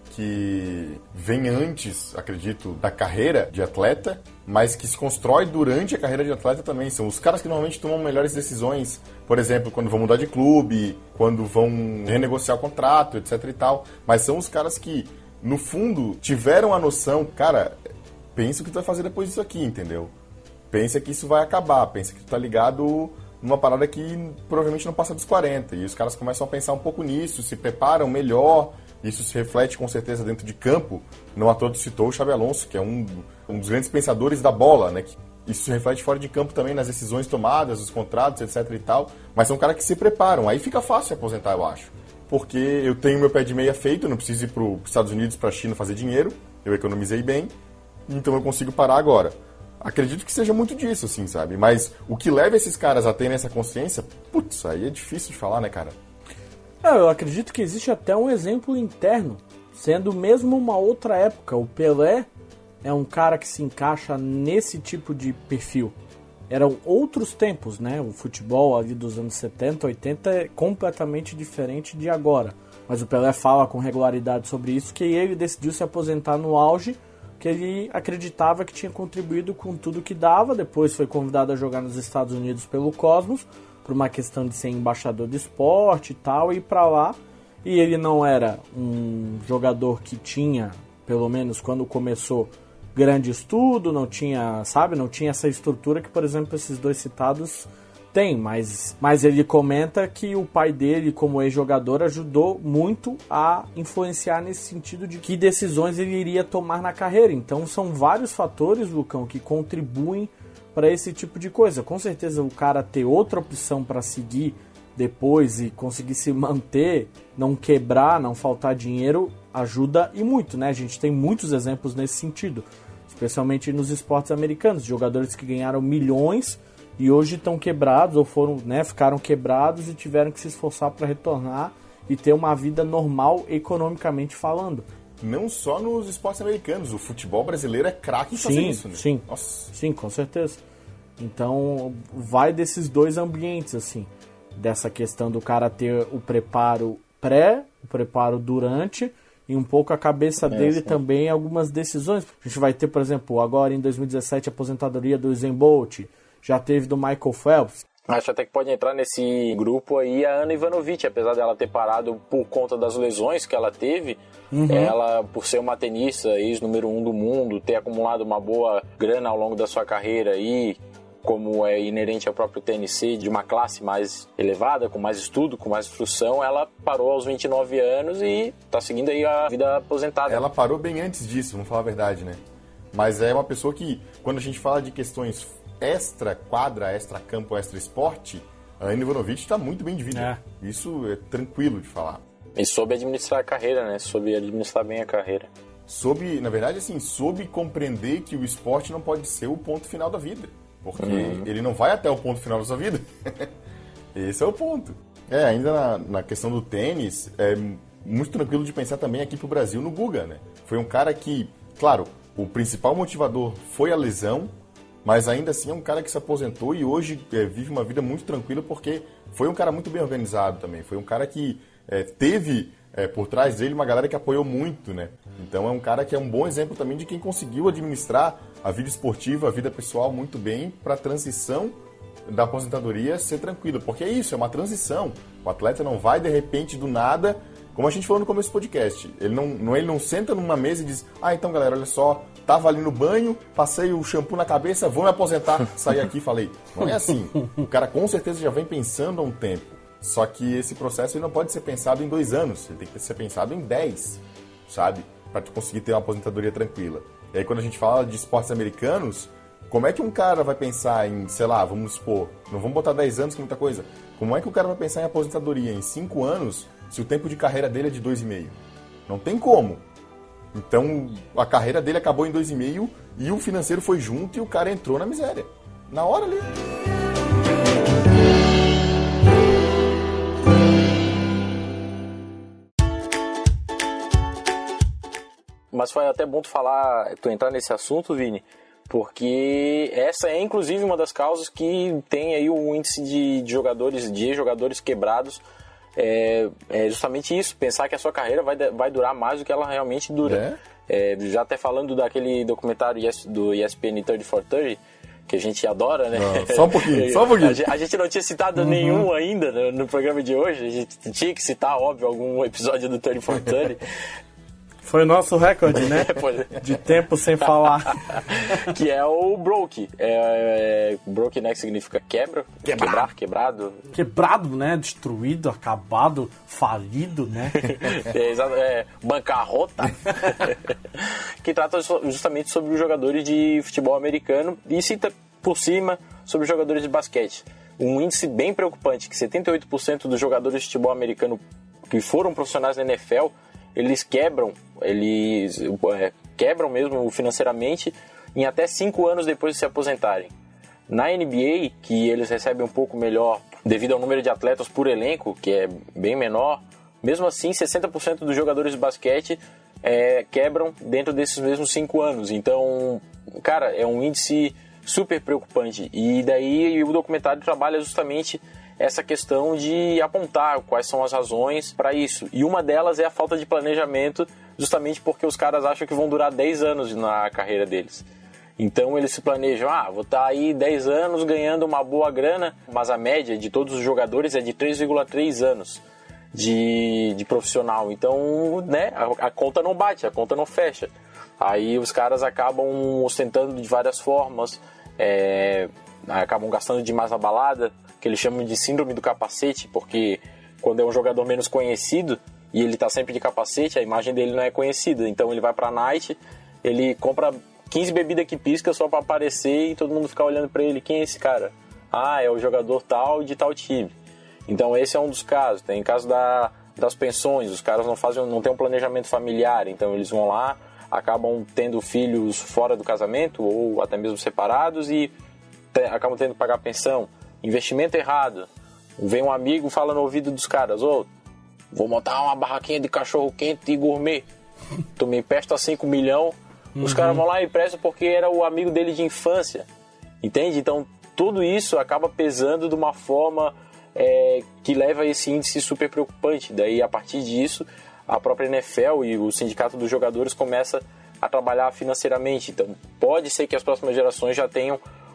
que vem antes, acredito, da carreira de atleta, mas que se constrói durante a carreira de atleta também. São os caras que normalmente tomam melhores decisões, por exemplo, quando vão mudar de clube, quando vão renegociar o contrato, etc e tal. Mas são os caras que, no fundo, tiveram a noção, cara, pensa o que tu vai fazer depois disso aqui, entendeu? Pensa que isso vai acabar, pensa que tu tá ligado numa parada que provavelmente não passa dos quarenta. E os caras começam a pensar um pouco nisso, se preparam melhor. Isso se reflete com certeza dentro de campo. Não à toa tu citou o Xabi Alonso, que é um, um dos grandes pensadores da bola, né? Isso se reflete fora de campo também nas decisões tomadas, os contratos, etc e tal. Mas são caras que se preparam. Aí fica fácil aposentar, eu acho. Porque eu tenho meu pé de meia feito, não preciso ir para os Estados Unidos, para a China fazer dinheiro. Eu economizei bem, então eu consigo parar agora. Acredito que seja muito disso, assim, sabe? Mas o que leva esses caras a terem essa consciência, putz, aí é difícil de falar, né, cara? Eu acredito que existe até um exemplo interno, sendo mesmo uma outra época. O Pelé é um cara que se encaixa nesse tipo de perfil. Eram outros tempos, né? O futebol ali dos anos setenta, oitenta é completamente diferente de agora. Mas o Pelé fala com regularidade sobre isso, que ele decidiu se aposentar no auge, que ele acreditava que tinha contribuído com tudo que dava. Depois foi convidado a jogar nos Estados Unidos pelo Cosmos, por uma questão de ser embaixador de esporte e tal, e ir pra lá. E ele não era um jogador que tinha, pelo menos quando começou, grande estudo, não tinha, sabe, não tinha essa estrutura que, por exemplo, esses dois citados têm, mas, mas ele comenta que o pai dele, como ex-jogador, ajudou muito a influenciar nesse sentido de que decisões ele iria tomar na carreira. Então são vários fatores, Lucão, que contribuem para esse tipo de coisa. Com certeza o cara ter outra opção para seguir depois e conseguir se manter, não quebrar, não faltar dinheiro, ajuda e muito, né? A gente tem muitos exemplos nesse sentido, especialmente nos esportes americanos, jogadores que ganharam milhões e hoje estão quebrados ou foram, né, ficaram quebrados e tiveram que se esforçar para retornar e ter uma vida normal economicamente falando. Não só nos esportes americanos, o futebol brasileiro é craque em fazer sim, isso, né? Sim, Nossa. Sim, com certeza. Então, vai desses dois ambientes, assim, dessa questão do cara ter o preparo pré, o preparo durante e um pouco a cabeça é, dele sim. Também em algumas decisões. A gente vai ter, por exemplo, agora em dois mil e dezessete a aposentadoria do Usain Bolt, já teve do Michael Phelps. Acho até que pode entrar nesse grupo aí a Ana Ivanovic, apesar dela ter parado por conta das lesões que ela teve, uhum. ela, por ser uma tenista, ex-número um do mundo, ter acumulado uma boa grana ao longo da sua carreira aí, como é inerente ao próprio T N C, de uma classe mais elevada, com mais estudo, com mais instrução, ela parou aos vinte e nove anos e está seguindo aí a vida aposentada. Ela parou bem antes disso, vamos falar a verdade, né? Mas é uma pessoa que, quando a gente fala de questões extra-quadra, extra-campo, extra-esporte, a Ana Ivanovic está muito bem de vida. É. Isso é tranquilo de falar. E soube administrar a carreira, né? Soube administrar bem a carreira. Soube, na verdade, assim, soube compreender que o esporte não pode ser o ponto final da vida. Porque uhum. ele não vai até o ponto final da sua vida. Esse é o ponto. É, ainda na, na questão do tênis, é muito tranquilo de pensar também aqui pro Brasil no Guga, né? Foi um cara que, claro, o principal motivador foi a lesão, mas ainda assim é um cara que se aposentou e hoje é, vive uma vida muito tranquila porque foi um cara muito bem organizado também. Foi um cara que é, teve é, por trás dele uma galera que apoiou muito, né? Então é um cara que é um bom exemplo também de quem conseguiu administrar a vida esportiva, a vida pessoal muito bem para a transição da aposentadoria ser tranquila. Porque é isso, é uma transição. O atleta não vai de repente do nada, como a gente falou no começo do podcast. Ele não, não, ele não senta numa mesa e diz, ah, então galera, olha só, tava ali no banho, passei o shampoo na cabeça, vou me aposentar, saí aqui e falei. Não é assim. O cara com certeza já vem pensando há um tempo. Só que esse processo ele não pode ser pensado em dois anos, ele tem que ser pensado em dez, sabe? Para conseguir ter uma aposentadoria tranquila. E aí quando a gente fala de esportes americanos, como é que um cara vai pensar em, sei lá, vamos supor, não vamos botar dez anos que é muita coisa, como é que o cara vai pensar em aposentadoria em cinco anos se o tempo de carreira dele é de dois e meio? Não tem como. Então a carreira dele acabou em dois e meio e o financeiro foi junto e o cara entrou na miséria. Na hora ali. Mas foi até bom tu falar, tu entrar nesse assunto, Vini, porque essa é inclusive uma das causas que tem aí o índice de, de jogadores, de jogadores quebrados, é, é justamente isso, pensar que a sua carreira vai, vai durar mais do que ela realmente dura. É? É, já até falando daquele documentário do E S P N trinta por trinta, que a gente adora, né? Não, só um pouquinho, só um pouquinho. A gente não tinha citado uhum. nenhum ainda no, no programa de hoje, a gente tinha que citar, óbvio, algum episódio do trinta por trinta. Foi o nosso recorde, né? De tempo sem falar. Que é o broke. É, é, broke, né? Que significa quebra. Quebrar. Quebrar, quebrado. Quebrado, né? Destruído, acabado, falido, né? É, é, bancarrota. Que trata justamente sobre os jogadores de futebol americano e cita por cima sobre os jogadores de basquete. Um índice bem preocupante, que setenta e oito por cento dos jogadores de futebol americano que foram profissionais na N F L, eles quebram, eles é, quebram mesmo financeiramente em até cinco anos depois de se aposentarem. Na N B A, que eles recebem um pouco melhor devido ao número de atletas por elenco, que é bem menor, mesmo assim sessenta por cento dos jogadores de basquete é, quebram dentro desses mesmos cinco anos. Então, cara, é um índice super preocupante. E daí o documentário trabalha justamente essa questão de apontar quais são as razões para isso. E uma delas é a falta de planejamento, justamente porque os caras acham que vão durar dez anos na carreira deles. Então eles se planejam, ah, vou estar aí dez anos ganhando uma boa grana, mas a média de todos os jogadores é de três vírgula três anos de, de profissional. Então, né, a, a conta não bate, a conta não fecha. Aí os caras acabam ostentando de várias formas, é, acabam gastando demais na balada, que eles chamam de síndrome do capacete, porque quando é um jogador menos conhecido e ele tá sempre de capacete, a imagem dele não é conhecida. Então ele vai pra night, ele compra quinze bebidas que pisca só pra aparecer e todo mundo ficar olhando pra ele. Quem é esse cara? Ah, é o jogador tal de tal time. Então esse é um dos casos. Tem caso da, das pensões, os caras não fazem, não tem um planejamento familiar, então eles vão lá, acabam tendo filhos fora do casamento ou até mesmo separados e te, acabam tendo que pagar pensão. Investimento errado. Vem um amigo, fala no ouvido dos caras, ô, oh, vou montar uma barraquinha de cachorro quente e gourmet, tu me empresta cinco milhões, uhum. Os caras vão lá e emprestam porque era o amigo dele de infância, entende? Então tudo isso acaba pesando de uma forma é, que leva a esse índice super preocupante. Daí a partir disso a própria N F L e o sindicato dos jogadores começa a trabalhar financeiramente. Então pode ser que as próximas gerações já tenham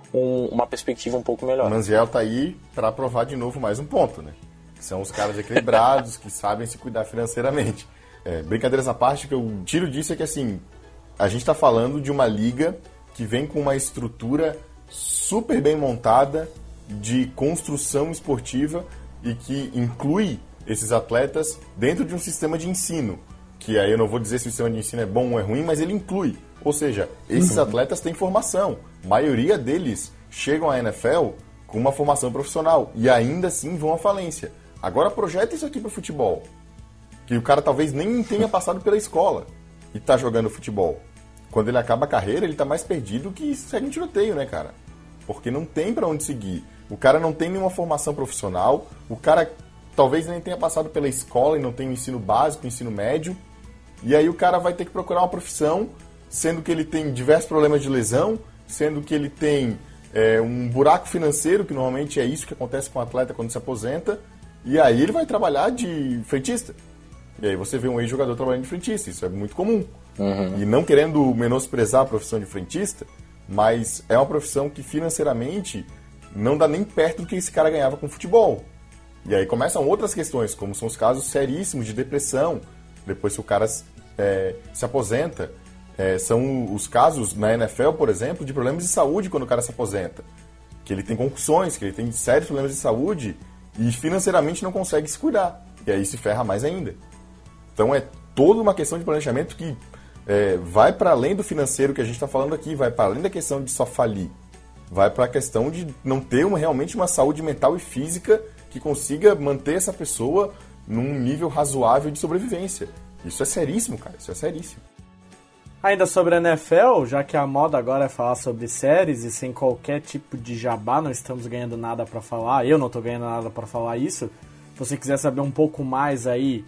um, uma perspectiva um pouco melhor. O Manziel tá aí para provar de novo mais um ponto, né? Que são os caras equilibrados, que sabem se cuidar financeiramente. É, brincadeiras à parte, o que eu tiro disso é que, assim, a gente tá falando de uma liga que vem com uma estrutura super bem montada de construção esportiva e que inclui esses atletas dentro de um sistema de ensino. Que aí eu não vou dizer se o sistema de ensino é bom ou é ruim, mas ele inclui. Ou seja, esses uhum. atletas têm formação. A maioria deles chegam à N F L com uma formação profissional e ainda assim vão à falência. Agora projeta isso aqui para o futebol. Que o cara talvez nem tenha passado pela escola e está jogando futebol. Quando ele acaba a carreira, ele está mais perdido que segue um tiroteio, né, cara? Porque não tem para onde seguir. O cara não tem nenhuma formação profissional, o cara talvez nem tenha passado pela escola e não tem o ensino básico, o ensino médio. E aí o cara vai ter que procurar uma profissão, sendo que ele tem diversos problemas de lesão, sendo que ele tem é, um buraco financeiro, que normalmente é isso que acontece com o atleta quando se aposenta, e aí ele vai trabalhar de frentista. E aí você vê um ex-jogador trabalhando de frentista, isso é muito comum. Uhum. E não querendo menosprezar a profissão de frentista, mas é uma profissão que financeiramente não dá nem perto do que esse cara ganhava com futebol. E aí começam outras questões, como são os casos seríssimos de depressão, depois que o cara é, se aposenta. É, são os casos na N F L, por exemplo, de problemas de saúde quando o cara se aposenta. Que ele tem concussões, que ele tem sérios problemas de saúde e financeiramente não consegue se cuidar. E aí se ferra mais ainda. Então é toda uma questão de planejamento que é, vai para além do financeiro que a gente está falando aqui, vai para além da questão de só falir. Vai para a questão de não ter uma, realmente uma saúde mental e física que consiga manter essa pessoa num nível razoável de sobrevivência. Isso é seríssimo, cara. Isso é seríssimo. Ainda sobre a N F L, já que a moda agora é falar sobre séries e sem qualquer tipo de jabá, não estamos ganhando nada para falar, eu não estou ganhando nada para falar isso. Se você quiser saber um pouco mais aí,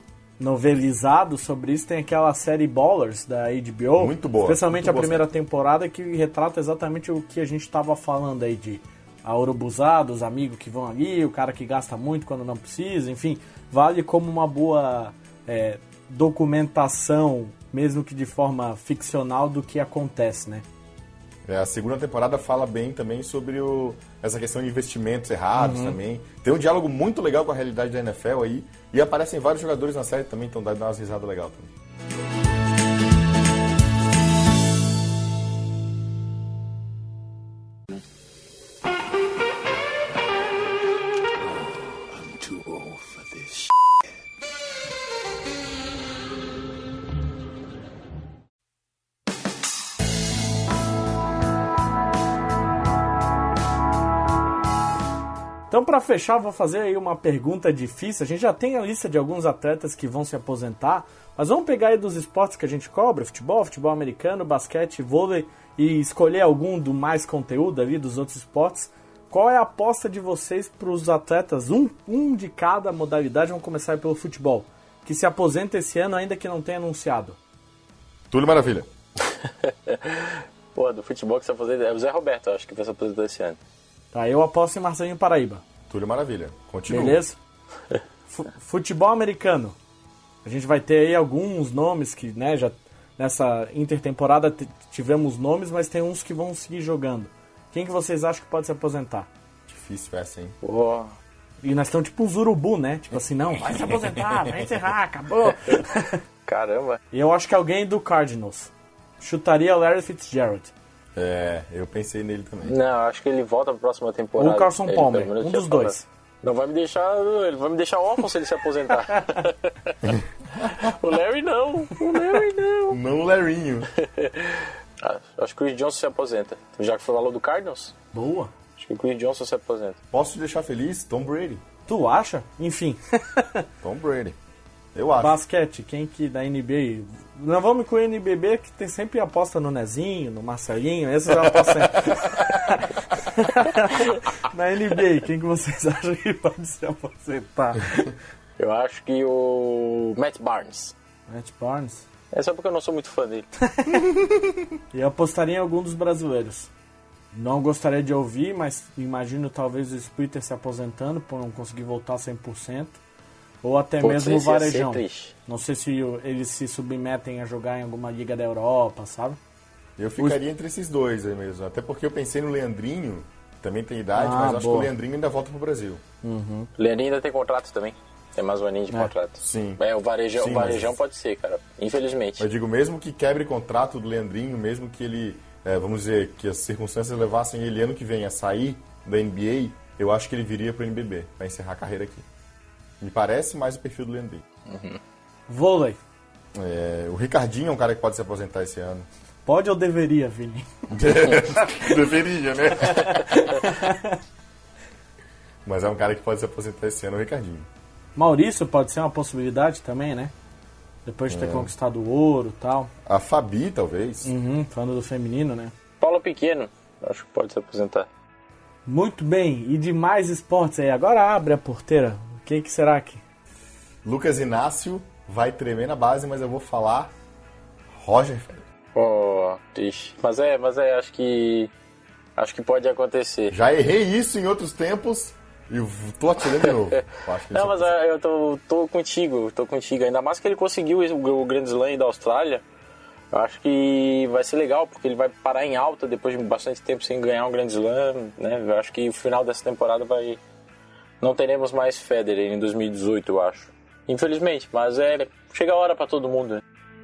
novelizado sobre isso, tem aquela série Ballers da H B O. Muito boa. Especialmente muito a boa, primeira sim. temporada, que retrata exatamente o que a gente estava falando aí de a urubuzada, os amigos que vão ali, o cara que gasta muito quando não precisa, enfim, vale como uma boa é, documentação, mesmo que de forma ficcional, do que acontece, né? É, a segunda temporada fala bem também sobre o, essa questão de investimentos errados uhum. também. Tem um diálogo muito legal com a realidade da N F L aí, e aparecem vários jogadores na série também, então dá umas risadas legais também. Então, para fechar, vou fazer aí uma pergunta difícil. A gente já tem a lista de alguns atletas que vão se aposentar, mas vamos pegar aí dos esportes que a gente cobre, futebol, futebol americano, basquete, vôlei, e escolher algum do mais conteúdo ali dos outros esportes. Qual é a aposta de vocês para os atletas, um, um de cada modalidade, vamos começar pelo futebol, que se aposenta esse ano ainda que não tenha anunciado? Túlio Maravilha. Pô, do futebol que se aposenta é o Zé Roberto, acho que vai se aposentar esse ano. Tá, eu aposto em Marcelinho Paraíba. Túlio Maravilha. Continua. Beleza? F- futebol americano. A gente vai ter aí alguns nomes que, né, já nessa intertemporada t- tivemos nomes, mas tem uns que vão seguir jogando. Quem que vocês acham que pode se aposentar? Difícil essa, hein? Pô. E nós estamos tipo uns urubu, né? Tipo assim, não, vai se aposentar, vai encerrar, acabou. Caramba. E eu acho que alguém do Cardinals. Chutaria Larry Fitzgerald. É, eu pensei nele também. Não, acho que ele volta pra próxima temporada. Ou o Carson ele, Palmer, um dos dois. Não vai me deixar, ele vai me deixar órfão se ele se aposentar. O Larry não, o Larry não. Não o Larryinho. Ah, acho que o Chris Johnson se aposenta. Já que foi o valor do Cardinals? Boa. Acho que o Chris Johnson se aposenta. Posso te deixar feliz? Tom Brady. Tu acha? Enfim. Tom Brady. Eu acho. Basquete, quem que da N B A... Não vamos com o N B B, que tem sempre aposta no Nezinho, no Marcelinho, esses eu aposto sempre. Na N B A, quem que vocês acham que pode se aposentar? Eu acho que o Matt Barnes. Matt Barnes? É só porque eu não sou muito fã dele. E eu apostaria em algum dos brasileiros. Não gostaria de ouvir, mas imagino talvez o Splitter se aposentando por não conseguir voltar cem por cento. Ou até Pô, mesmo o Varejão. Triste. Não sei se eles se submetem a jogar em alguma liga da Europa, sabe? Eu ficaria entre esses dois aí mesmo. Até porque eu pensei no Leandrinho, também tem idade, Ah, mas acho boa. que o Leandrinho ainda volta pro Brasil. O Leandrinho ainda tem contrato também. Tem mais um aninho de É. contrato. Sim. É, o varejão, Sim, o varejão mas- pode ser, cara. Infelizmente. Eu digo, mesmo que quebre contrato do Leandrinho, mesmo que ele, é, vamos dizer, que as circunstâncias levassem ele ano que vem a sair da N B A, eu acho que ele viria pro N B B, pra encerrar a carreira aqui. Me parece mais o perfil do Leandrinho. Vôlei. É, o Ricardinho é um cara que pode se aposentar esse ano. Pode ou deveria, Vini? Deveria, né? Mas é um cara que pode se aposentar esse ano, o Ricardinho. Maurício pode ser uma possibilidade também, né? Depois de ter É. conquistado o ouro e tal. A Fabi, talvez. Uhum, falando do feminino, né? Paulo Pequeno, acho que pode se aposentar. Muito bem, e de mais esportes aí. Agora abre a porteira. O que, que será que? Lucas Inácio vai tremer na base, mas eu vou falar Roger Federer. Oh, triste. Mas é, mas é, acho que. Acho que pode acontecer. Já errei isso em outros tempos e tô atirando de novo. Eu acho que Não, isso mas é é, eu tô, tô contigo, tô contigo. Ainda mais que ele conseguiu o, o Grand Slam da Austrália. Eu acho que vai ser legal, porque ele vai parar em alta depois de bastante tempo sem ganhar um Grand Slam, né? Eu acho que o final dessa temporada vai... Não teremos mais Federer em dois mil e dezoito, eu acho. Infelizmente, mas é... Chega a hora pra todo mundo, né?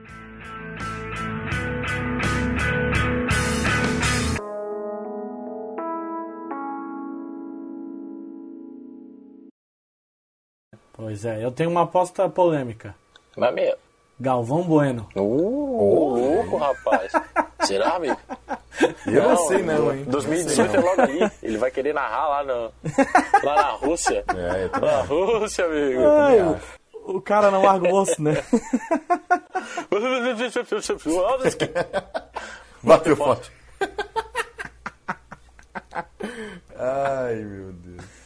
Pois é, eu tenho uma aposta polêmica. Mas, meu... Galvão Bueno. Uh, louco, rapaz. Será, amigo? Eu não, sei não, hein? dois mil e Não sei dezoito é não. logo ali. Ele vai querer narrar lá, no, lá na Rússia. É, eu também Na acho. Rússia, amigo. Ai, também o, o cara não larga o osso, né? Bateu forte. Ai, meu Deus.